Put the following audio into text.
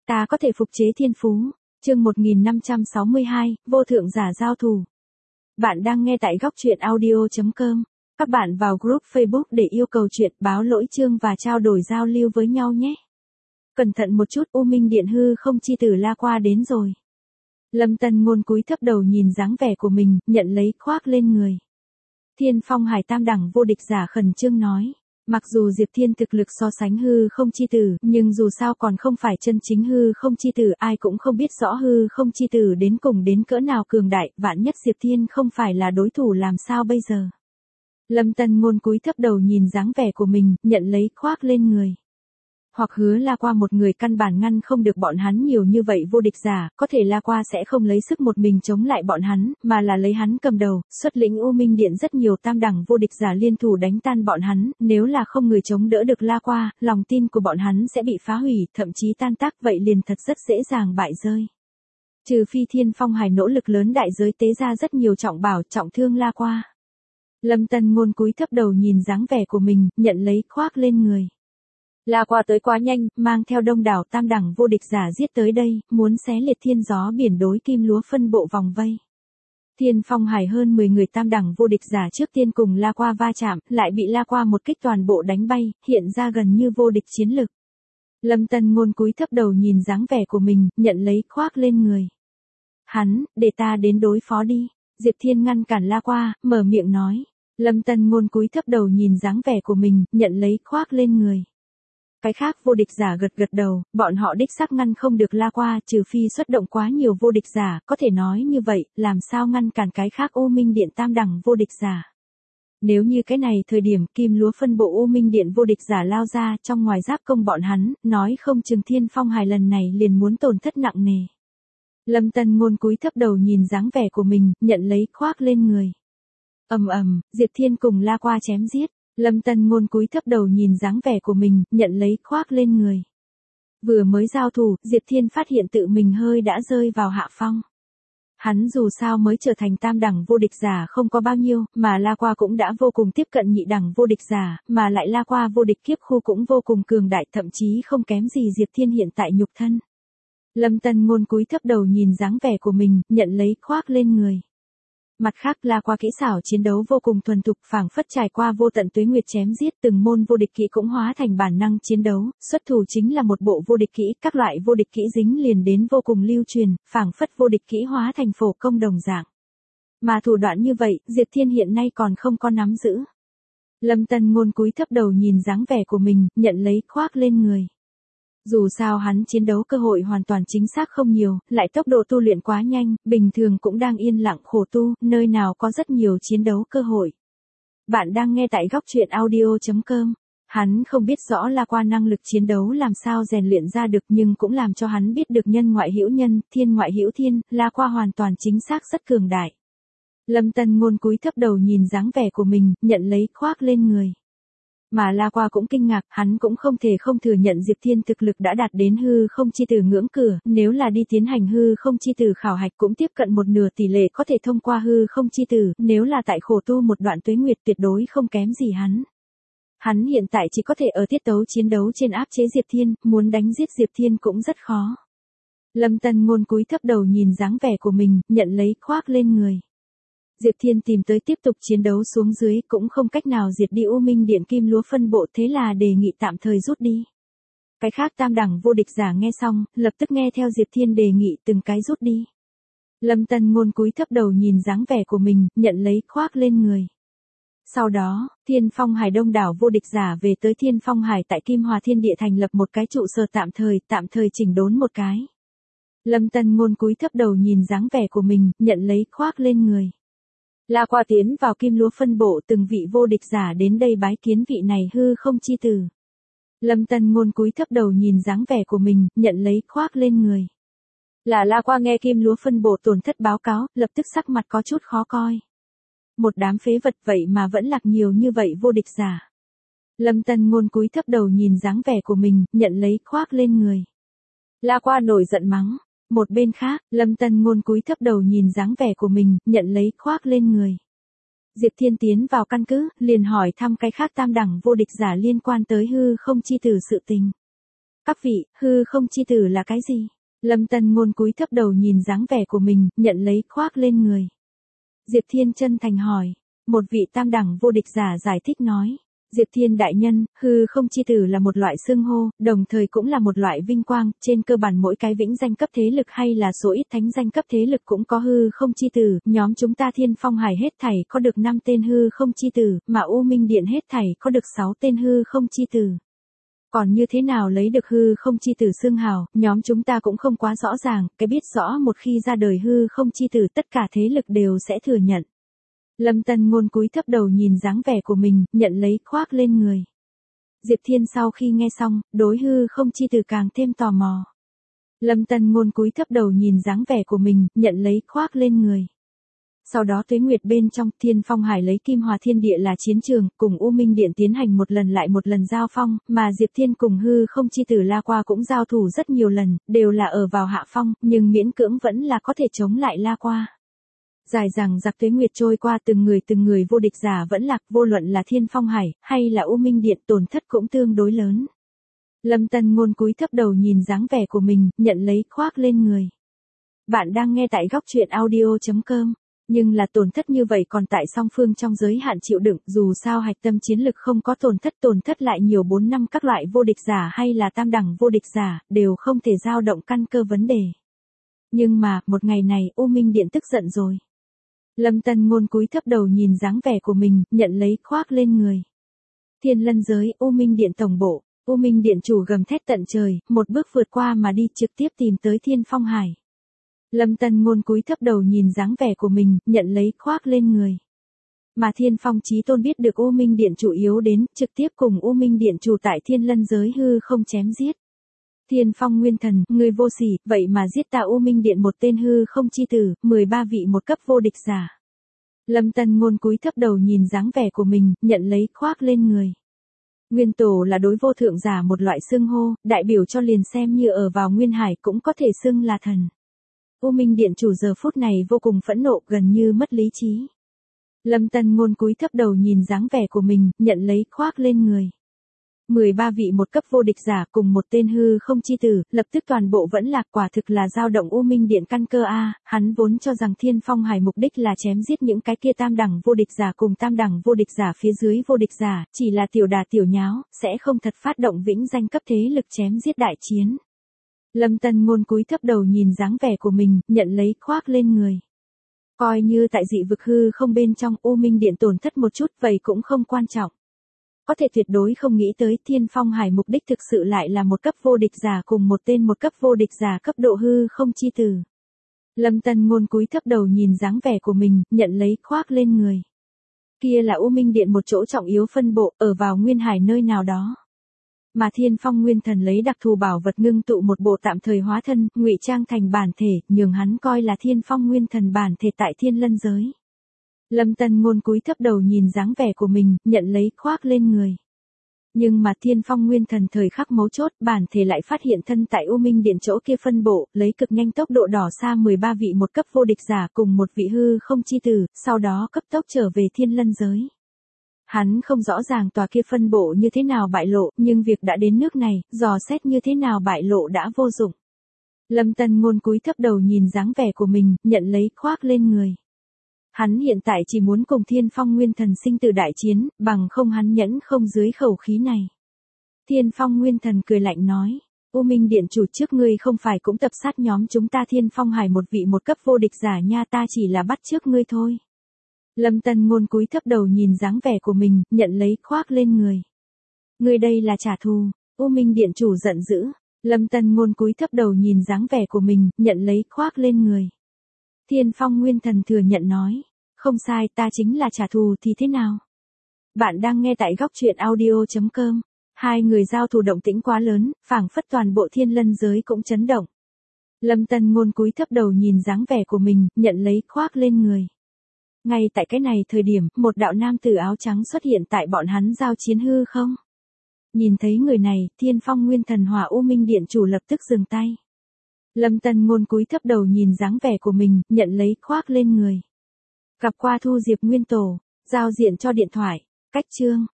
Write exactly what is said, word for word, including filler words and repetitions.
Ta có thể phục chế thiên phú. Chương một nghìn năm trăm sáu mươi hai, vô thượng giả giao thủ. Bạn đang nghe tại góc truyện audio chấm com. Các bạn vào group Facebook để yêu cầu chuyện, báo lỗi chương và trao đổi giao lưu với nhau nhé. Cẩn thận một chút, U Minh Điện hư không chi tử La Qua đến rồi. Lâm Tân Ngôn cúi thấp đầu nhìn dáng vẻ của mình, nhận lấy khoác lên người. Thiên Phong Hải tam đẳng vô địch giả khẩn trương nói. Mặc dù Diệp Thiên thực lực so sánh hư không chi tử, nhưng dù sao còn không phải chân chính hư không chi tử, ai cũng không biết rõ hư không chi tử đến cùng đến cỡ nào cường đại, vạn nhất Diệp Thiên không phải là đối thủ làm sao bây giờ. Lâm Tân Ngôn cúi thấp đầu nhìn dáng vẻ của mình, nhận lấy khoác lên người. Hoặc hứa La Qua một người căn bản ngăn không được bọn hắn nhiều như vậy vô địch giả, có thể La Qua sẽ không lấy sức một mình chống lại bọn hắn, mà là lấy hắn cầm đầu, xuất lĩnh U Minh Điện rất nhiều tam đẳng vô địch giả liên thủ đánh tan bọn hắn, nếu là không người chống đỡ được La Qua, lòng tin của bọn hắn sẽ bị phá hủy, thậm chí tan tác, vậy liền thật rất dễ dàng bại rơi. Trừ phi Thiên Phong Hải nỗ lực lớn đại giới tế ra rất nhiều trọng bảo, trọng thương La Qua. Lâm Tân Ngôn cúi thấp đầu nhìn dáng vẻ của mình, nhận lấy khoác lên người. La Qua tới quá nhanh, mang theo đông đảo tam đẳng vô địch giả giết tới đây, muốn xé liệt thiên gió biển đối kim lúa phân bộ vòng vây. Thiên Phong Hải hơn mười người tam đẳng vô địch giả trước tiên cùng La Qua va chạm, lại bị La Qua một kích toàn bộ đánh bay, hiện ra gần như vô địch chiến lực. Lâm Tân Ngôn cúi thấp đầu nhìn dáng vẻ của mình, nhận lấy khoác lên người. Hắn, để ta đến đối phó đi. Diệp Thiên ngăn cản La Qua, mở miệng nói. Lâm Tân Ngôn cúi thấp đầu nhìn dáng vẻ của mình, nhận lấy khoác lên người. Cái khác vô địch giả gật gật đầu, bọn họ đích xác ngăn không được La Qua, trừ phi xuất động quá nhiều vô địch giả, có thể nói như vậy, làm sao ngăn cản cái khác U Minh Điện tam đẳng vô địch giả. Nếu như cái này thời điểm kim lúa phân bộ U Minh Điện vô địch giả lao ra trong ngoài giáp công bọn hắn, nói không chừng Thiên Phong Hải lần này liền muốn tổn thất nặng nề. Lâm Tân Ngôn cúi thấp đầu nhìn dáng vẻ của mình, nhận lấy khoác lên người. Ầm ầm, Diệp Thiên cùng La Qua chém giết. Lâm Tân Ngôn cúi thấp đầu nhìn dáng vẻ của mình, nhận lấy khoác lên người. Vừa mới giao thủ, Diệp Thiên phát hiện tự mình hơi đã rơi vào hạ phong. Hắn dù sao mới trở thành tam đẳng vô địch giả không có bao nhiêu, mà La Qua cũng đã vô cùng tiếp cận nhị đẳng vô địch giả, mà lại La Qua vô địch kiếp khu cũng vô cùng cường đại, thậm chí không kém gì Diệp Thiên hiện tại nhục thân. Lâm Tân Ngôn cúi thấp đầu nhìn dáng vẻ của mình, nhận lấy khoác lên người. Mặt khác La Qua kỹ xảo chiến đấu vô cùng thuần thục, phảng phất trải qua vô tận tuế nguyệt chém giết, từng môn vô địch kỹ cũng hóa thành bản năng chiến đấu, xuất thủ chính là một bộ vô địch kỹ, các loại vô địch kỹ dính liền đến vô cùng lưu truyền, phảng phất vô địch kỹ hóa thành phổ công đồng dạng. Mà thủ đoạn như vậy, Diệp Thiên hiện nay còn không có nắm giữ. Lâm Tân Ngôn cúi thấp đầu nhìn dáng vẻ của mình, nhận lấy khoác lên người. Dù sao hắn chiến đấu cơ hội hoàn toàn chính xác không nhiều, lại tốc độ tu luyện quá nhanh, bình thường cũng đang yên lặng khổ tu, nơi nào có rất nhiều chiến đấu cơ hội. Bạn đang nghe tại góc truyện audio chấm com. Hắn không biết rõ La Qua năng lực chiến đấu làm sao rèn luyện ra được, nhưng cũng làm cho hắn biết được nhân ngoại hữu nhân, thiên ngoại hữu thiên, La Qua hoàn toàn chính xác rất cường đại. Lâm Tân Ngôn cúi thấp đầu nhìn dáng vẻ của mình, nhận lấy khoác lên người. Mà La Qua cũng kinh ngạc, hắn cũng không thể không thừa nhận Diệp Thiên thực lực đã đạt đến hư không chi tử ngưỡng cửa, nếu là đi tiến hành hư không chi tử khảo hạch cũng tiếp cận một nửa tỷ lệ có thể thông qua hư không chi tử, nếu là tại khổ tu một đoạn tuế nguyệt tuyệt đối không kém gì hắn. Hắn hiện tại chỉ có thể ở tiết tấu chiến đấu trên áp chế Diệp Thiên, muốn đánh giết Diệp Thiên cũng rất khó. Lâm Tân Ngôn cúi thấp đầu nhìn dáng vẻ của mình, nhận lấy khoác lên người. Diệp Thiên tìm tới tiếp tục chiến đấu xuống dưới cũng không cách nào diệt đi U Minh Điện kim lúa phân bộ, thế là đề nghị tạm thời rút đi. Cái khác tam đẳng vô địch giả nghe xong, lập tức nghe theo Diệp Thiên đề nghị từng cái rút đi. Lâm Tân Ngôn cúi thấp đầu nhìn dáng vẻ của mình, nhận lấy khoác lên người. Sau đó, Thiên Phong Hải đông đảo vô địch giả về tới Thiên Phong Hải tại Kim Hòa Thiên Địa thành lập một cái trụ sở tạm thời, tạm thời chỉnh đốn một cái. Lâm Tân Ngôn cúi thấp đầu nhìn dáng vẻ của mình, nhận lấy khoác lên người. La Qua tiến vào kim lúa phân bộ, từng vị vô địch giả đến đây bái kiến vị này hư không chi tử. Lâm Tân Ngôn cúi thấp đầu nhìn dáng vẻ của mình, nhận lấy khoác lên người. Là La Qua nghe kim lúa phân bộ tổn thất báo cáo, lập tức sắc mặt có chút khó coi. Một đám phế vật vậy mà vẫn lạc nhiều như vậy vô địch giả. Lâm Tân Ngôn cúi thấp đầu nhìn dáng vẻ của mình, nhận lấy khoác lên người. La Qua nổi giận mắng. Một bên khác, Lâm Tân Ngôn cúi thấp đầu nhìn dáng vẻ của mình, nhận lấy khoác lên người. Diệp Thiên tiến vào căn cứ, liền hỏi thăm cái khác tam đẳng vô địch giả liên quan tới hư không chi tử sự tình. Các vị, hư không chi tử là cái gì? Lâm Tân Ngôn cúi thấp đầu nhìn dáng vẻ của mình, nhận lấy khoác lên người. Diệp Thiên chân thành hỏi. Một vị tam đẳng vô địch giả giải thích nói. Diệp Thiên đại nhân, hư không chi tử là một loại xưng hô, đồng thời cũng là một loại vinh quang, trên cơ bản mỗi cái vĩnh danh cấp thế lực hay là số ít thánh danh cấp thế lực cũng có hư không chi tử, nhóm chúng ta Thiên Phong Hải hết thảy có được năm tên hư không chi tử, mà U Minh Điện hết thảy có được sáu tên hư không chi tử. Còn như thế nào lấy được hư không chi tử xưng hào, nhóm chúng ta cũng không quá rõ ràng, cái biết rõ một khi ra đời hư không chi tử tất cả thế lực đều sẽ thừa nhận. Lâm Tân Ngôn cúi thấp đầu nhìn dáng vẻ của mình, nhận lấy khoác lên người. Diệp Thiên sau khi nghe xong, đối hư không chi tử càng thêm tò mò. Lâm Tân Ngôn cúi thấp đầu nhìn dáng vẻ của mình, nhận lấy khoác lên người. Sau đó Tuế Nguyệt bên trong, Thiên Phong Hải lấy Kim Hòa Thiên Địa là chiến trường, cùng U Minh Điện tiến hành một lần lại một lần giao phong, mà Diệp Thiên cùng hư không chi tử La Qua cũng giao thủ rất nhiều lần, đều là ở vào hạ phong, nhưng miễn cưỡng vẫn là có thể chống lại La Qua. Dài dằng dặc Tuế Nguyệt trôi qua, từng người từng người vô địch giả vẫn lạc, vô luận là Thiên Phong Hải, hay là U Minh Điện, tổn thất cũng tương đối lớn. Lâm Tân Ngôn cúi thấp đầu nhìn dáng vẻ của mình, nhận lấy khoác lên người. Bạn đang nghe tại góc truyện audio chấm com. Nhưng là tổn thất như vậy còn tại song phương trong giới hạn chịu đựng, dù sao hạch tâm chiến lực không có tổn thất, tổn thất lại nhiều bốn năm các loại vô địch giả hay là tam đẳng vô địch giả, đều không thể dao động căn cơ vấn đề. Nhưng mà, một ngày này, U Minh Điện tức giận rồi. Lâm Tân Ngôn cúi thấp đầu nhìn dáng vẻ của mình, nhận lấy khoác lên người. Thiên Lân giới, U Minh Điện tổng bộ, U Minh Điện chủ gầm thét tận trời, một bước vượt qua mà đi trực tiếp tìm tới Thiên Phong Hải. Lâm Tân Ngôn cúi thấp đầu nhìn dáng vẻ của mình, nhận lấy khoác lên người. Mà Thiên Phong Chí Tôn biết được U Minh Điện chủ yếu đến, trực tiếp cùng U Minh Điện chủ tại Thiên Lân giới hư không chém giết. Thiên Phong Nguyên Thần, người vô sỉ, vậy mà giết ta U Minh Điện một tên hư không chi tử, mười ba vị một cấp vô địch giả. Lâm Tân Ngôn cúi thấp đầu nhìn dáng vẻ của mình, nhận lấy khoác lên người. Nguyên tổ là đối vô thượng giả một loại xưng hô, đại biểu cho liền xem như ở vào Nguyên Hải cũng có thể xưng là thần. U Minh Điện chủ giờ phút này vô cùng phẫn nộ, gần như mất lý trí. Lâm Tân Ngôn cúi thấp đầu nhìn dáng vẻ của mình, nhận lấy khoác lên người. mười ba vị một cấp vô địch giả cùng một tên hư không chi tử, lập tức toàn bộ vẫn lạc, quả thực là dao động U Minh Điện căn cơ a, hắn vốn cho rằng Thiên Phong Hải mục đích là chém giết những cái kia tam đẳng vô địch giả cùng tam đẳng vô địch giả phía dưới vô địch giả, chỉ là tiểu đà tiểu nháo, sẽ không thật phát động vĩnh danh cấp thế lực chém giết đại chiến. Lâm Tân Ngôn cúi thấp đầu nhìn dáng vẻ của mình, nhận lấy khoác lên người. Coi như tại dị vực hư không bên trong U Minh Điện tổn thất một chút, vậy cũng không quan trọng. Có thể tuyệt đối không nghĩ tới Thiên Phong Hải mục đích thực sự lại là một cấp vô địch giả cùng một tên một cấp vô địch giả cấp độ hư không chi tử. Lâm Tân Ngôn cúi thấp đầu nhìn dáng vẻ của mình, nhận lấy khoác lên người. Kia là U Minh Điện một chỗ trọng yếu phân bộ, ở vào Nguyên Hải nơi nào đó. Mà Thiên Phong Nguyên Thần lấy đặc thù bảo vật ngưng tụ một bộ tạm thời hóa thân, ngụy trang thành bản thể, nhường hắn coi là Thiên Phong Nguyên Thần bản thể tại Thiên Lân giới. Lâm Tân Ngôn cúi thấp đầu nhìn dáng vẻ của mình, nhận lấy khoác lên người. Nhưng mà Thiên Phong Nguyên Thần thời khắc mấu chốt, bản thể lại phát hiện thân tại U Minh Điện chỗ kia phân bộ, lấy cực nhanh tốc độ đỏ xa mười ba vị một cấp vô địch giả cùng một vị hư không chi tử, sau đó cấp tốc trở về Thiên Lân giới. Hắn không rõ ràng tòa kia phân bộ như thế nào bại lộ, nhưng việc đã đến nước này, dò xét như thế nào bại lộ đã vô dụng. Lâm Tân Ngôn cúi thấp đầu nhìn dáng vẻ của mình, nhận lấy khoác lên người. Hắn hiện tại chỉ muốn cùng Thiên Phong Nguyên Thần sinh tử đại chiến, bằng không hắn nhẫn không dưới khẩu khí này. Thiên Phong Nguyên Thần cười lạnh nói, U Minh Điện chủ trước ngươi không phải cũng tập sát nhóm chúng ta Thiên Phong Hải một vị một cấp vô địch giả nha, ta chỉ là bắt trước ngươi thôi. Lâm Tân Ngôn cúi thấp đầu nhìn dáng vẻ của mình, nhận lấy khoác lên người. Ngươi đây là trả thù, U Minh Điện chủ giận dữ. Lâm Tân Ngôn cúi thấp đầu nhìn dáng vẻ của mình, nhận lấy khoác lên người. Thiên Phong Nguyên Thần thừa nhận nói, không sai, ta chính là trả thù thì thế nào? Bạn đang nghe tại góc truyện audio chấm com. Hai người giao thủ động tĩnh quá lớn, phảng phất toàn bộ Thiên Lân giới cũng chấn động. Lâm Tân Ngôn cúi thấp đầu nhìn dáng vẻ của mình, nhận lấy khoác lên người. Ngay tại cái này thời điểm, một đạo nam tử áo trắng xuất hiện tại bọn hắn giao chiến hư không? Nhìn thấy người này, Thiên Phong Nguyên Thần hòa U Minh Điện chủ lập tức dừng tay. Lâm Tân Ngôn cúi thấp đầu nhìn dáng vẻ của mình, nhận lấy khoác lên người. Gặp qua Thu Diệp Nguyên Tổ, giao diện cho điện thoại, cách chương.